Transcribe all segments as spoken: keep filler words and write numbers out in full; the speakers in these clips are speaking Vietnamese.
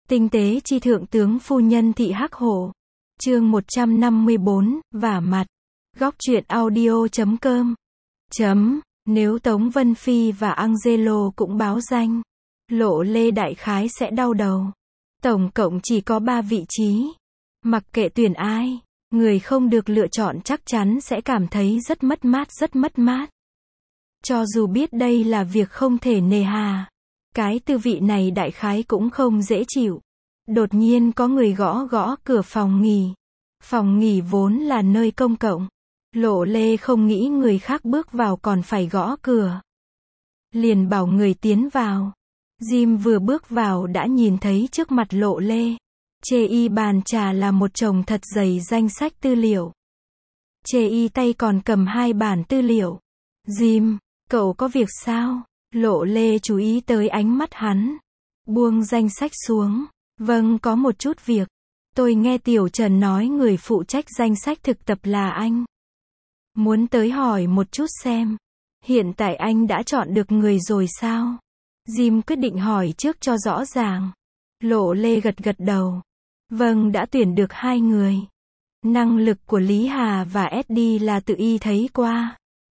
Tinh tế chi thượng tướng phu nhân thị Hắc Hổ. Chương một trăm năm mươi bốn, vả mặt. Góc truyện audio chấm com. Chấm, nếu Tống Vân Phi và Angelo cũng báo danh, Lộ Lê đại khái sẽ đau đầu. Tổng cộng chỉ có ba vị trí. Mặc kệ tuyển ai, người không được lựa chọn chắc chắn sẽ cảm thấy rất mất mát rất mất mát. Cho dù biết đây là việc không thể nề hà, cái tư vị này đại khái cũng không dễ chịu. Đột nhiên có người gõ gõ cửa phòng nghỉ. Phòng nghỉ vốn là nơi công cộng. Lộ Lê không nghĩ người khác bước vào còn phải gõ cửa. Liền bảo người tiến vào. Jim vừa bước vào đã nhìn thấy trước mặt Lộ Lê. Chê y bàn trà là một chồng thật dày danh sách tư liệu. Chê y tay còn cầm hai bản tư liệu. Jim, cậu có việc sao? Lộ Lê chú ý tới ánh mắt hắn. Buông danh sách xuống. Vâng, có một chút việc. Tôi nghe Tiểu Trần nói người phụ trách danh sách thực tập là anh. Muốn tới hỏi một chút xem. Hiện tại anh đã chọn được người rồi sao? Jim quyết định hỏi trước cho rõ ràng. Lộ Lê gật gật đầu. Vâng, đã tuyển được hai người. Năng lực của Lý Hà và Eddie là tự y thấy qua.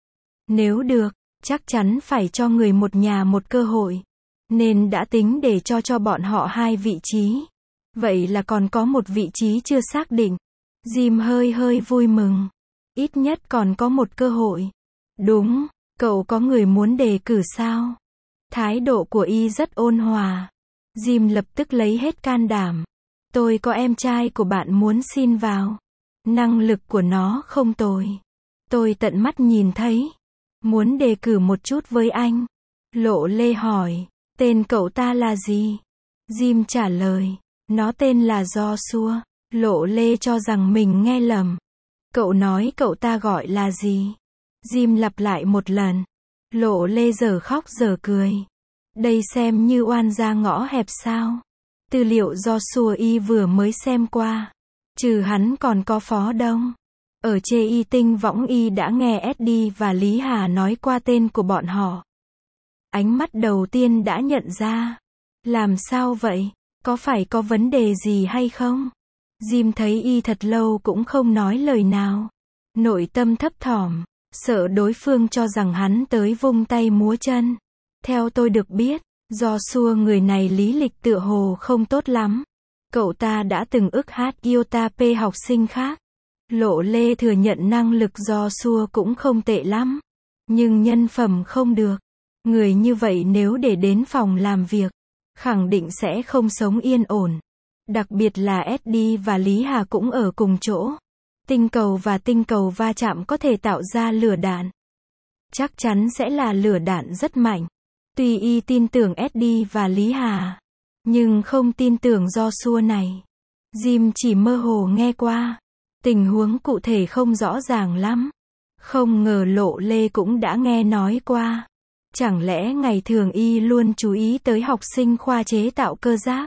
Nếu được, chắc chắn phải cho người một nhà một cơ hội. Nên đã tính để cho cho bọn họ hai vị trí. Vậy là còn có một vị trí chưa xác định. Jim hơi hơi vui mừng. Ít nhất còn có một cơ hội. Đúng, cậu có người muốn đề cử sao? Thái độ của y rất ôn hòa. Jim lập tức lấy hết can đảm. Tôi có em trai của bạn muốn xin vào. Năng lực của nó không tồi. Tôi tận mắt nhìn thấy. Muốn đề cử một chút với anh. Lộ Lê hỏi. Tên cậu ta là gì? Jim trả lời. Nó tên là Joshua. Lộ Lê cho rằng mình nghe lầm. Cậu nói cậu ta gọi là gì? Jim lặp lại một lần. Lộ Lê giờ khóc giờ cười. Đây xem như oan gia ngõ hẹp sao? Tư liệu Joshua y vừa mới xem qua. Trừ hắn còn có Phó Đông. Ở chê y tinh võng y đã nghe Eddie và Lý Hà nói qua tên của bọn họ. Ánh mắt đầu tiên đã nhận ra. Làm sao vậy? Có phải có vấn đề gì hay không? Jim thấy y thật lâu cũng không nói lời nào. Nội tâm thấp thỏm, sợ đối phương cho rằng hắn tới vung tay múa chân. Theo tôi được biết, Joshua người này lý lịch tựa hồ không tốt lắm. Cậu ta đã từng ức hát Iota P học sinh khác. Lộ Lê thừa nhận năng lực Joshua cũng không tệ lắm. Nhưng nhân phẩm không được. Người như vậy nếu để đến phòng làm việc, khẳng định sẽ không sống yên ổn. Đặc biệt là Eddie và Lý Hà cũng ở cùng chỗ. Tinh cầu và tinh cầu va chạm có thể tạo ra lửa đạn. Chắc chắn sẽ là lửa đạn rất mạnh. Tuy y tin tưởng Eddie và Lý Hà, nhưng không tin tưởng Joshua này. Jim chỉ mơ hồ nghe qua. Tình huống cụ thể không rõ ràng lắm. Không ngờ Lộ Lê cũng đã nghe nói qua. Chẳng lẽ ngày thường y luôn chú ý tới học sinh khoa chế tạo cơ giáp?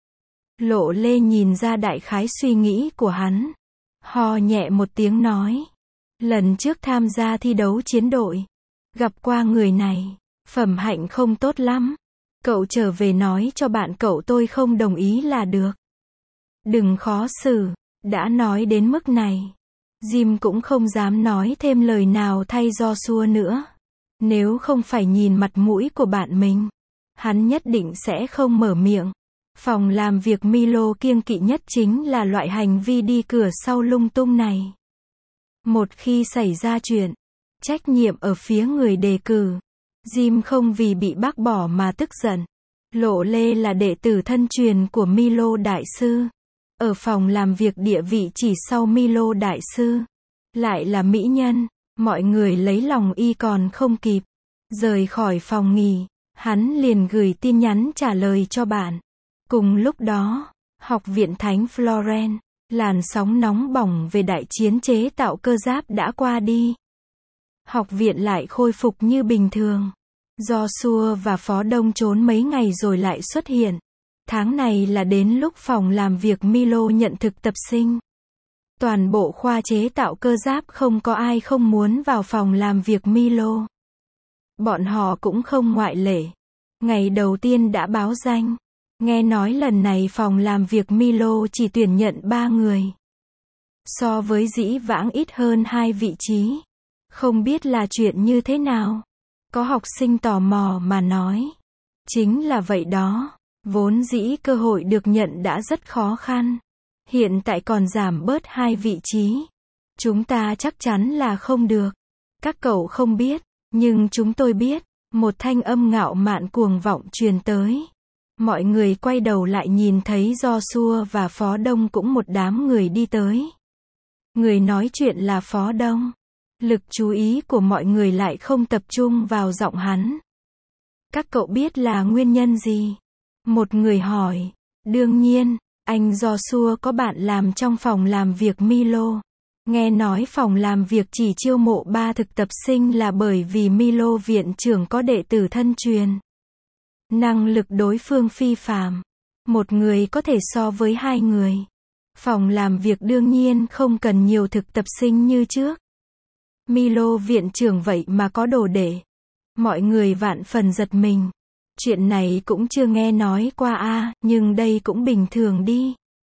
Lộ Lê nhìn ra đại khái suy nghĩ của hắn. Ho nhẹ một tiếng nói. Lần trước tham gia thi đấu chiến đội, gặp qua người này, phẩm hạnh không tốt lắm. Cậu trở về nói cho bạn cậu tôi không đồng ý là được. Đừng khó xử, đã nói đến mức này. Jim cũng không dám nói thêm lời nào thay Joshua nữa. Nếu không phải nhìn mặt mũi của bạn mình, hắn nhất định sẽ không mở miệng. Phòng làm việc Milo kiêng kỵ nhất chính là loại hành vi đi cửa sau lung tung này. Một khi xảy ra chuyện, trách nhiệm ở phía người đề cử. Jim không vì bị bác bỏ mà tức giận. Lộ Lê là đệ tử thân truyền của Milo Đại Sư. Ở phòng làm việc địa vị chỉ sau Milo Đại Sư. Lại là mỹ nhân. Mọi người lấy lòng y còn không kịp. Rời khỏi phòng nghỉ, hắn liền gửi tin nhắn trả lời cho bạn. Cùng lúc đó, Học viện Thánh Florence, làn sóng nóng bỏng về đại chiến chế tạo cơ giáp đã qua đi. Học viện lại khôi phục như bình thường. Joshua và Phó Đông trốn mấy ngày rồi lại xuất hiện. Tháng này là đến lúc phòng làm việc Milo nhận thực tập sinh. Toàn bộ khoa chế tạo cơ giáp không có ai không muốn vào phòng làm việc Milo. Bọn họ cũng không ngoại lệ. Ngày đầu tiên đã báo danh. Nghe nói lần này phòng làm việc Milo chỉ tuyển nhận ba người. So với dĩ vãng ít hơn hai vị trí. Không biết là chuyện như thế nào? Có học sinh tò mò mà nói. Chính là vậy đó. Vốn dĩ cơ hội được nhận đã rất khó khăn. Hiện tại còn giảm bớt hai vị trí. Chúng ta chắc chắn là không được. Các cậu không biết, nhưng chúng tôi biết. Một thanh âm ngạo mạn cuồng vọng truyền tới. Mọi người quay đầu lại nhìn thấy Joshua và Phó Đông cũng một đám người đi tới. Người nói chuyện là Phó Đông. Lực chú ý của mọi người lại không tập trung vào giọng hắn. Các cậu biết là nguyên nhân gì? Một người hỏi. Đương nhiên, anh Joshua có bạn làm trong phòng làm việc Milo. Nghe nói phòng làm việc chỉ chiêu mộ ba thực tập sinh là bởi vì Milo viện trưởng có đệ tử thân truyền. Năng lực đối phương phi phàm. Một người có thể so với hai người. Phòng làm việc đương nhiên không cần nhiều thực tập sinh như trước. Milo viện trưởng vậy mà có đồ đệ. Mọi người vạn phần giật mình. Chuyện này cũng chưa nghe nói qua a, à, nhưng đây cũng bình thường đi.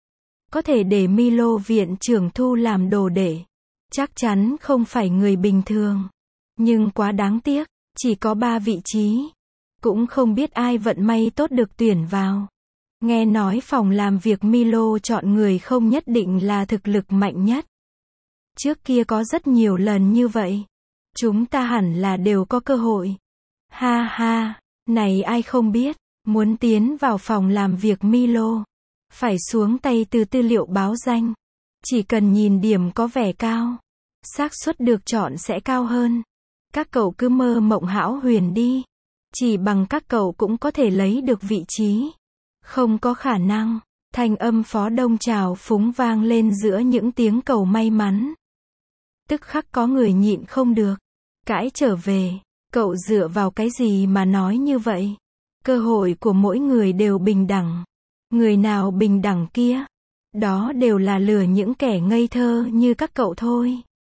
Có thể để Milo viện trưởng thu làm đồ đệ. Chắc chắn không phải người bình thường. Nhưng quá đáng tiếc, chỉ có ba vị trí. Cũng không biết ai vận may tốt được tuyển vào. Nghe nói phòng làm việc Milo chọn người không nhất định là thực lực mạnh nhất. Trước kia có rất nhiều lần như vậy. Chúng ta hẳn là đều có cơ hội. Ha ha, này ai không biết, muốn tiến vào phòng làm việc Milo. Phải xuống tay từ tư liệu báo danh. Chỉ cần nhìn điểm có vẻ cao. Xác suất được chọn sẽ cao hơn. Các cậu cứ mơ mộng hão huyền đi. Chỉ bằng các cậu cũng có thể lấy được vị trí. Không có khả năng. Thanh âm Phó Đông trào phúng vang lên giữa những tiếng cầu may mắn. Tức khắc có người nhịn không được. Cãi trở về. Cậu dựa vào cái gì mà nói như vậy? Cơ hội của mỗi người đều bình đẳng. Người nào bình đẳng kia? Đó đều là lừa những kẻ ngây thơ như các cậu thôi.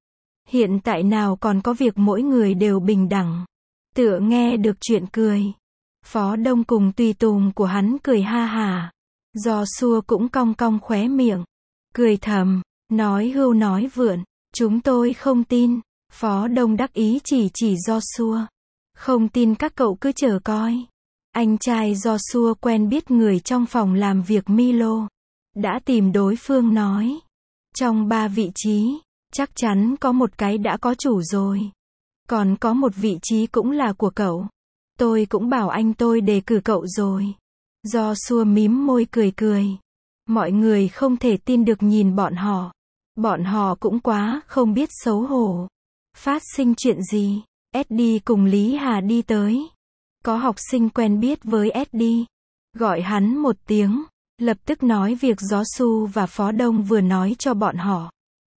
Hiện tại nào còn có việc mỗi người đều bình đẳng. Tựa nghe được chuyện cười. Phó Đông cùng tùy tùng của hắn cười ha hả. Joshua cũng cong cong khóe miệng. Cười thầm, nói hưu nói vượn. Chúng tôi không tin. Phó Đông đắc ý chỉ chỉ Joshua. Không tin các cậu cứ chờ coi. Anh trai Joshua quen biết người trong phòng làm việc Milo. Đã tìm đối phương nói. Trong ba vị trí, chắc chắn có một cái đã có chủ rồi. Còn có một vị trí cũng là của cậu. Tôi cũng bảo anh tôi đề cử cậu rồi. Joshua mím môi cười cười. Mọi người không thể tin được nhìn bọn họ. Bọn họ cũng quá không biết xấu hổ. Phát sinh chuyện gì? Eddie cùng Lý Hà đi tới. Có học sinh quen biết với Eddie. Gọi hắn một tiếng. Lập tức nói việc Joshua và Phó Đông vừa nói cho bọn họ.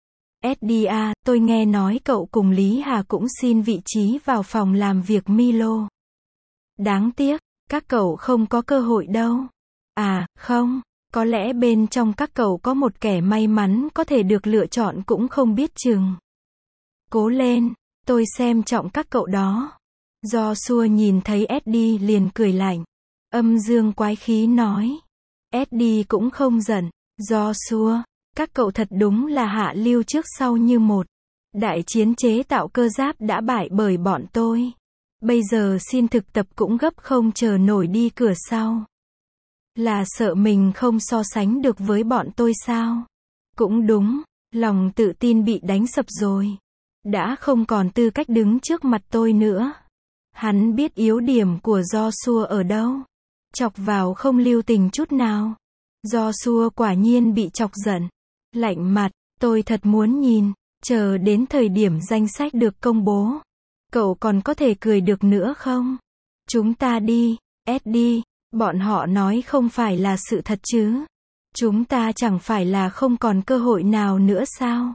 Eddie à, tôi nghe nói cậu cùng Lý Hà cũng xin vị trí vào phòng làm việc Milo. Đáng tiếc, các cậu không có cơ hội đâu. À, không, có lẽ bên trong các cậu có một kẻ may mắn có thể được lựa chọn cũng không biết chừng. Cố lên, tôi xem trọng các cậu đó. Joshua nhìn thấy Eddie liền cười lạnh. Âm dương quái khí nói. Eddie cũng không giận. Joshua, các cậu thật đúng là hạ lưu trước sau như một. Đại chiến chế tạo cơ giáp đã bại bởi bọn tôi. Bây giờ xin thực tập cũng gấp không chờ nổi đi cửa sau. Là sợ mình không so sánh được với bọn tôi sao? Cũng đúng, lòng tự tin bị đánh sập rồi. Đã không còn tư cách đứng trước mặt tôi nữa. Hắn biết yếu điểm của Joshua ở đâu. Chọc vào không lưu tình chút nào. Joshua quả nhiên bị chọc giận. Lạnh mặt, tôi thật muốn nhìn. Chờ đến thời điểm danh sách được công bố. Cậu còn có thể cười được nữa không? Chúng ta đi, Eddie. Bọn họ nói không phải là sự thật chứ. Chúng ta chẳng phải là không còn cơ hội nào nữa sao?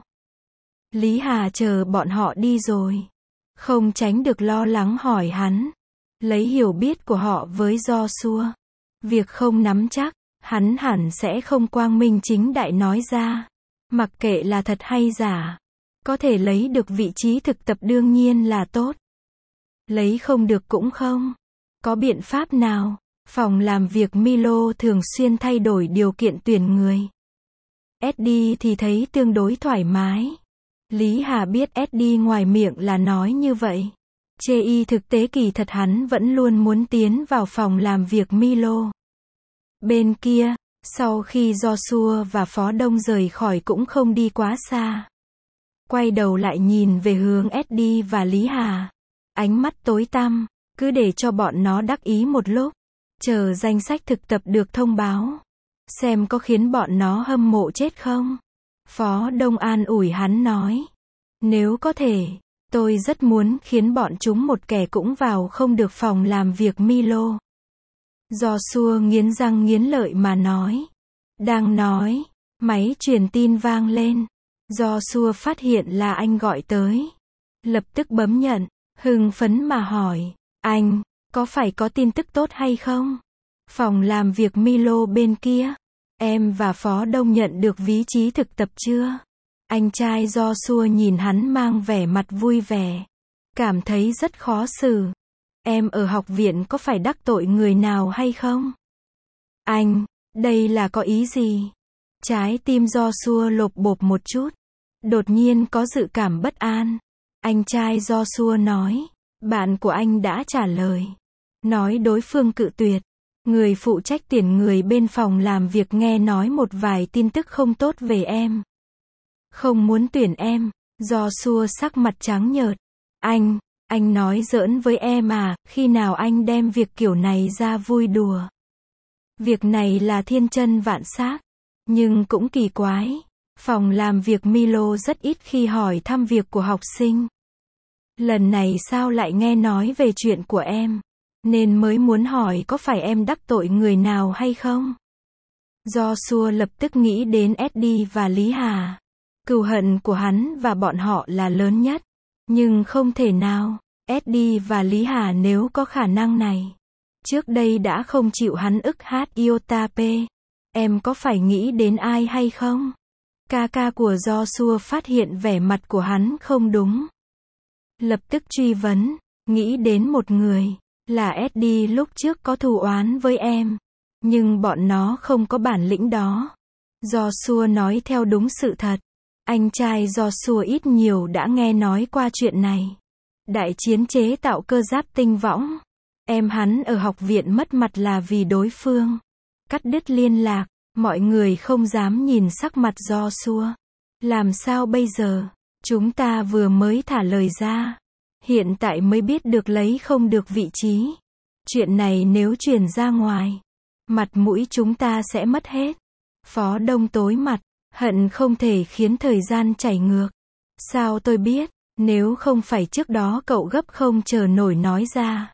Lý Hà chờ bọn họ đi rồi. Không tránh được lo lắng hỏi hắn. Lấy hiểu biết của họ với Joshua. Việc không nắm chắc, hắn hẳn sẽ không quang minh chính đại nói ra. Mặc kệ là thật hay giả. Có thể lấy được vị trí thực tập đương nhiên là tốt. Lấy không được cũng không. Có biện pháp nào? Phòng làm việc Milo thường xuyên thay đổi điều kiện tuyển người. Eddie thì thấy tương đối thoải mái. Lý Hà biết Eddie ngoài miệng là nói như vậy. Chê y thực tế kỳ thật hắn vẫn luôn muốn tiến vào phòng làm việc Milo. Bên kia, sau khi Joshua và Phó Đông rời khỏi cũng không đi quá xa. Quay đầu lại nhìn về hướng Eddie và Lý Hà. Ánh mắt tối tăm, cứ để cho bọn nó đắc ý một lúc. Chờ danh sách thực tập được thông báo. Xem có khiến bọn nó hâm mộ chết không? Phó Đông an ủi hắn nói. Nếu có thể, tôi rất muốn khiến bọn chúng một kẻ cũng vào không được phòng làm việc Milo. Joshua nghiến răng nghiến lợi mà nói. Đang nói, máy truyền tin vang lên. Joshua phát hiện là anh gọi tới. Lập tức bấm nhận, hưng phấn mà hỏi. Anh, có phải có tin tức tốt hay không? Phòng làm việc Milo bên kia. Em và Phó Đông nhận được ví trí thực tập chưa? Anh trai Joshua nhìn hắn mang vẻ mặt vui vẻ. Cảm thấy rất khó xử. Em ở học viện có phải đắc tội người nào hay không? Anh, đây là có ý gì? Trái tim Joshua lộp bộp một chút. Đột nhiên có dự cảm bất an. Anh trai Joshua nói. Bạn của anh đã trả lời. Nói đối phương cự tuyệt. Người phụ trách tuyển người bên phòng làm việc nghe nói một vài tin tức không tốt về em. Không muốn tuyển em. Joshua sắc mặt trắng nhợt. Anh, anh nói giỡn với em à, khi nào anh đem việc kiểu này ra vui đùa. Việc này là thiên chân vạn xác. Nhưng cũng kỳ quái. Phòng làm việc Milo rất ít khi hỏi thăm việc của học sinh. Lần này sao lại nghe nói về chuyện của em? Nên mới muốn hỏi có phải em đắc tội người nào hay không? Joshua lập tức nghĩ đến Eddie và Lý Hà. Cừu hận của hắn và bọn họ là lớn nhất. Nhưng không thể nào. Eddie và Lý Hà nếu có khả năng này. Trước đây đã không chịu hắn ức hát iota p. Em có phải nghĩ đến ai hay không? Ca ca của Joshua phát hiện vẻ mặt của hắn không đúng. Lập tức truy vấn. Nghĩ đến một người. Là Eddie lúc trước có thù oán với em. Nhưng bọn nó không có bản lĩnh đó. Joshua nói theo đúng sự thật. Anh trai Joshua ít nhiều đã nghe nói qua chuyện này. Đại chiến chế tạo cơ giáp tinh võng. Em hắn ở học viện mất mặt là vì đối phương. Cắt đứt liên lạc. Mọi người không dám nhìn sắc mặt Joshua. Làm sao bây giờ? Chúng ta vừa mới thả lời ra. Hiện tại mới biết được lấy không được vị trí. Chuyện này nếu truyền ra ngoài. Mặt mũi chúng ta sẽ mất hết. Phó Đông tối mặt. Hận không thể khiến thời gian chảy ngược. Sao tôi biết? Nếu không phải trước đó cậu gấp không chờ nổi nói ra.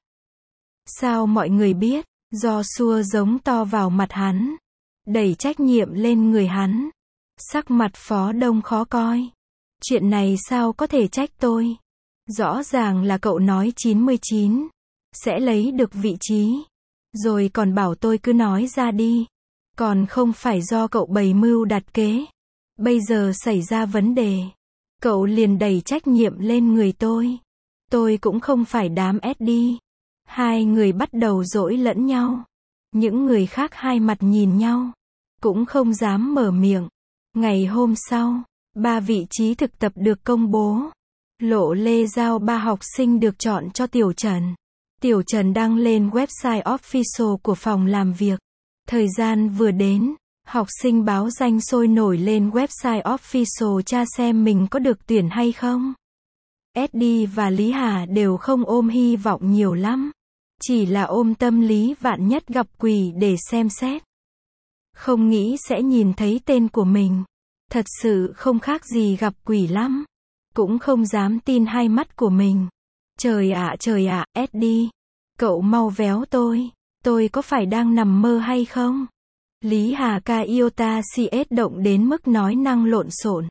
Sao mọi người biết? Joshua giống to vào mặt hắn. Đẩy trách nhiệm lên người hắn. Sắc mặt Phó Đông khó coi. Chuyện này sao có thể trách tôi? Rõ ràng là cậu nói chín mươi chín. Sẽ lấy được vị trí. Rồi còn bảo tôi cứ nói ra đi. Còn không phải do cậu bày mưu đặt kế. Bây giờ xảy ra vấn đề. Cậu liền đẩy trách nhiệm lên người tôi. Tôi cũng không phải đám Eddie. Hai người bắt đầu dỗi lẫn nhau. Những người khác hai mặt nhìn nhau. Cũng không dám mở miệng. Ngày hôm sau, ba vị trí thực tập được công bố. Lộ lê giao ba học sinh được chọn cho Tiểu Trần. Tiểu Trần đăng lên website official của phòng làm việc. Thời gian vừa đến, học sinh báo danh sôi nổi lên website official tra xem mình có được tuyển hay không. Eddie và Lý Hà đều không ôm hy vọng nhiều lắm. Chỉ là ôm tâm lý vạn nhất gặp quỷ để xem xét. Không nghĩ sẽ nhìn thấy tên của mình. Thật sự không khác gì gặp quỷ lắm. Cũng không dám tin hai mắt của mình. Trời ạ trời ạ, Eddie. Cậu mau véo tôi. Tôi có phải đang nằm mơ hay không? Lý Hà ca iota cs động đến mức nói năng lộn xộn.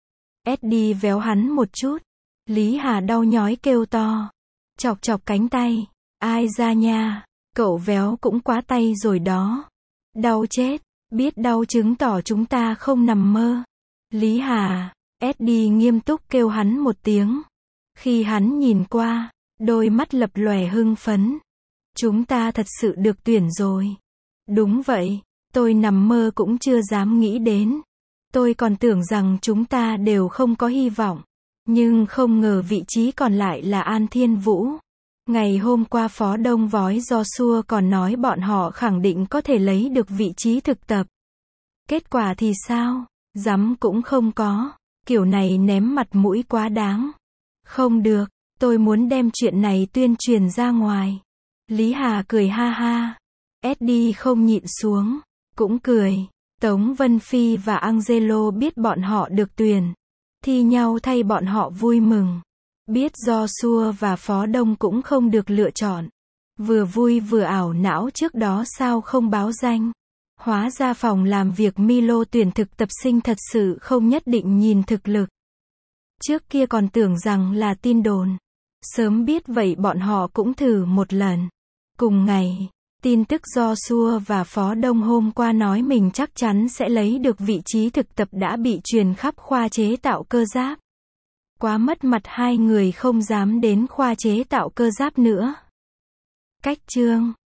Eddie véo hắn một chút. Lý Hà đau nhói kêu to. Chọc chọc cánh tay. Ai ra nha. Cậu véo cũng quá tay rồi đó. Đau chết. Biết đau chứng tỏ chúng ta không nằm mơ. Lý Hà. Eddie nghiêm túc kêu hắn một tiếng. Khi hắn nhìn qua, đôi mắt lập lòe hưng phấn. Chúng ta thật sự được tuyển rồi. Đúng vậy, tôi nằm mơ cũng chưa dám nghĩ đến. Tôi còn tưởng rằng chúng ta đều không có hy vọng. Nhưng không ngờ vị trí còn lại là An Thiên Vũ. Ngày hôm qua Phó Đông Vói Joshua còn nói bọn họ khẳng định có thể lấy được vị trí thực tập. Kết quả thì sao? Dám cũng không có. Kiểu này ném mặt mũi quá đáng. Không được, tôi muốn đem chuyện này tuyên truyền ra ngoài. Lý Hà cười ha ha. Eddie không nhịn xuống, cũng cười. Tống Vân Phi và Angelo biết bọn họ được tuyển, thi nhau thay bọn họ vui mừng. Biết Joshua và Phó Đông cũng không được lựa chọn. Vừa vui vừa ảo não trước đó sao không báo danh. Hóa ra phòng làm việc Milo tuyển thực tập sinh thật sự không nhất định nhìn thực lực. Trước kia còn tưởng rằng là tin đồn. Sớm biết vậy bọn họ cũng thử một lần. Cùng ngày, tin tức Joshua và Phó Đông hôm qua nói mình chắc chắn sẽ lấy được vị trí thực tập đã bị truyền khắp khoa chế tạo cơ giáp. Quá mất mặt hai người không dám đến khoa chế tạo cơ giáp nữa. Cách chương